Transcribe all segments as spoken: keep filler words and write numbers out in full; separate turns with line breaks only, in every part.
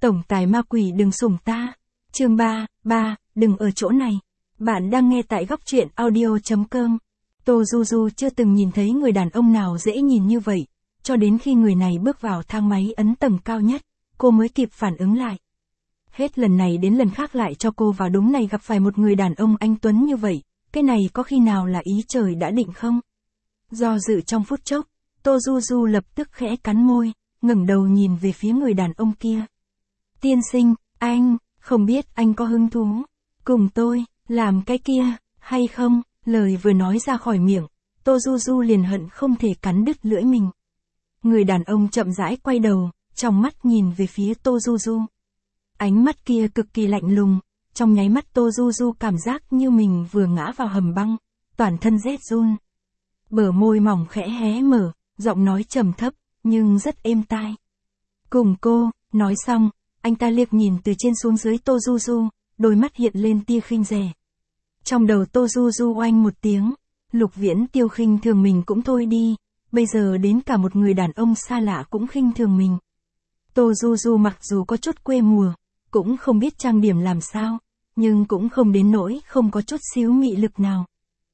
Tổng tài ma quỷ đừng sủng ta. Chương ba, ba, đừng ở chỗ này. Bạn đang nghe tại góc truyện audio chấm com. Tô Du Du chưa từng nhìn thấy người đàn ông nào dễ nhìn như vậy, cho đến khi người này bước vào thang máy ấn tầng cao nhất, cô mới kịp phản ứng lại. Hết lần này đến lần khác lại cho cô vào đúng này gặp phải một người đàn ông anh tuấn như vậy, cái này có khi nào là ý trời đã định không? Do dự trong phút chốc, Tô Du Du lập tức khẽ cắn môi, ngẩng đầu nhìn về phía người đàn ông kia. Tiên sinh, anh, không biết anh có hứng thú cùng tôi làm cái kia hay không? Lời vừa nói ra khỏi miệng, Tô Du Du liền hận không thể cắn đứt lưỡi mình. Người đàn ông chậm rãi quay đầu, trong mắt nhìn về phía Tô Du Du. Ánh mắt kia cực kỳ lạnh lùng, trong nháy mắt Tô Du Du cảm giác như mình vừa ngã vào hầm băng, toàn thân rét run. Bờ môi mỏng khẽ hé mở, giọng nói trầm thấp, nhưng rất êm tai. Cùng cô, nói xong, anh ta liếc nhìn từ trên xuống dưới Tô Du Du, đôi mắt hiện lên tia khinh rẻ. Trong đầu Tô Du Du oanh một tiếng, Lục Viễn Tiêu khinh thường mình cũng thôi đi, bây giờ đến cả một người đàn ông xa lạ cũng khinh thường mình. Tô Du Du mặc dù có chút quê mùa, cũng không biết trang điểm làm sao, nhưng cũng không đến nỗi không có chút xíu mị lực nào.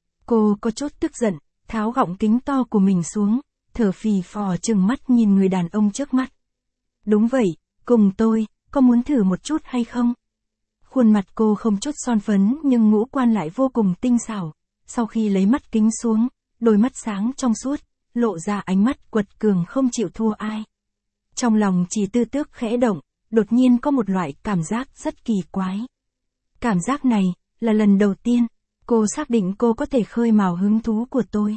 Cô có chút tức giận, tháo gọng kính to của mình xuống, thở phì phò trừng mắt nhìn người đàn ông trước mắt. Đúng vậy, cùng tôi, có muốn thử một chút hay không? Khuôn mặt cô không chút son phấn nhưng ngũ quan lại vô cùng tinh xảo, sau khi lấy mắt kính xuống, đôi mắt sáng trong suốt, lộ ra ánh mắt quật cường không chịu thua ai. Trong lòng Chỉ Tư Tước khẽ động, đột nhiên có một loại cảm giác rất kỳ quái. Cảm giác này, là lần đầu tiên, cô xác định cô có thể khơi mào hứng thú của tôi.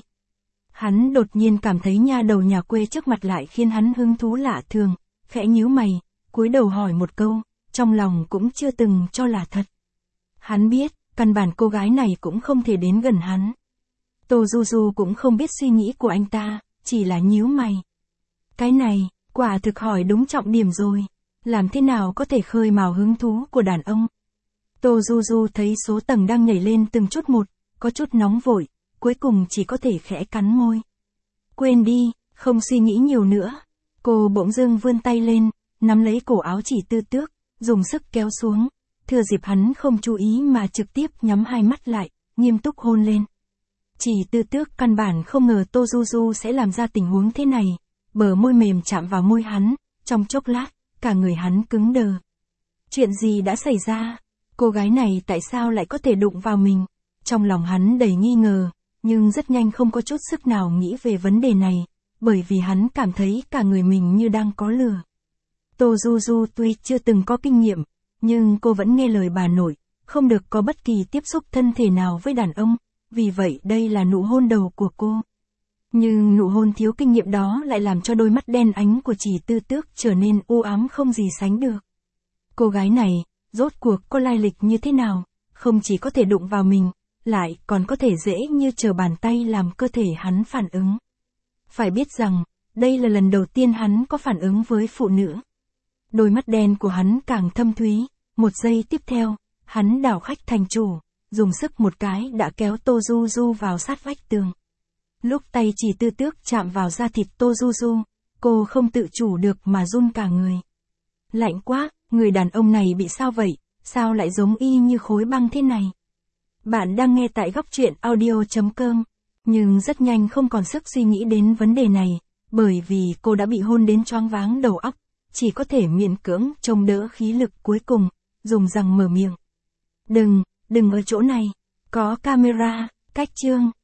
Hắn đột nhiên cảm thấy nha đầu nhà quê trước mặt lại khiến hắn hứng thú lạ thường, khẽ nhíu mày, cúi đầu hỏi một câu, trong lòng cũng chưa từng cho là thật. Hắn biết, căn bản cô gái này cũng không thể đến gần hắn. Tô Du Du cũng không biết suy nghĩ của anh ta, chỉ là nhíu mày. Cái này, quả thực hỏi đúng trọng điểm rồi. Làm thế nào có thể khơi mào hứng thú của đàn ông? Tô Du Du thấy số tầng đang nhảy lên từng chút một, có chút nóng vội, cuối cùng chỉ có thể khẽ cắn môi. Quên đi, không suy nghĩ nhiều nữa. Cô bỗng dưng vươn tay lên, nắm lấy cổ áo Chỉ Tư Tước, dùng sức kéo xuống, thừa dịp hắn không chú ý mà trực tiếp nhắm hai mắt lại, nghiêm túc hôn lên. Chỉ Tư Tước căn bản không ngờ Tô Du Du sẽ làm ra tình huống thế này, bờ môi mềm chạm vào môi hắn, trong chốc lát, cả người hắn cứng đờ. Chuyện gì đã xảy ra? Cô gái này tại sao lại có thể đụng vào mình? Trong lòng hắn đầy nghi ngờ, nhưng rất nhanh không có chút sức nào nghĩ về vấn đề này, bởi vì hắn cảm thấy cả người mình như đang có lửa. Tô Du Du tuy chưa từng có kinh nghiệm, nhưng cô vẫn nghe lời bà nội, không được có bất kỳ tiếp xúc thân thể nào với đàn ông, vì vậy đây là nụ hôn đầu của cô. Nhưng nụ hôn thiếu kinh nghiệm đó lại làm cho đôi mắt đen ánh của Chỉ Tư Tước trở nên u ám không gì sánh được. Cô gái này, rốt cuộc có lai lịch như thế nào, không chỉ có thể đụng vào mình, lại còn có thể dễ như trở bàn tay làm cơ thể hắn phản ứng. Phải biết rằng, đây là lần đầu tiên hắn có phản ứng với phụ nữ. Đôi mắt đen của hắn càng thâm thúy, một giây tiếp theo, hắn đảo khách thành chủ, dùng sức một cái đã kéo Tô Du Du vào sát vách tường. Lúc tay Chỉ Tư Tước chạm vào da thịt Tô Du Du, cô không tự chủ được mà run cả người. Lạnh quá, người đàn ông này bị sao vậy, sao lại giống y như khối băng thế này? Bạn đang nghe tại góc truyện audio chấm com, nhưng rất nhanh không còn sức suy nghĩ đến vấn đề này, bởi vì cô đã bị hôn đến choáng váng đầu óc, chỉ có thể miễn cưỡng chống đỡ khí lực cuối cùng, dùng răng mở miệng. Đừng, đừng ở chỗ này, có camera, cách chương.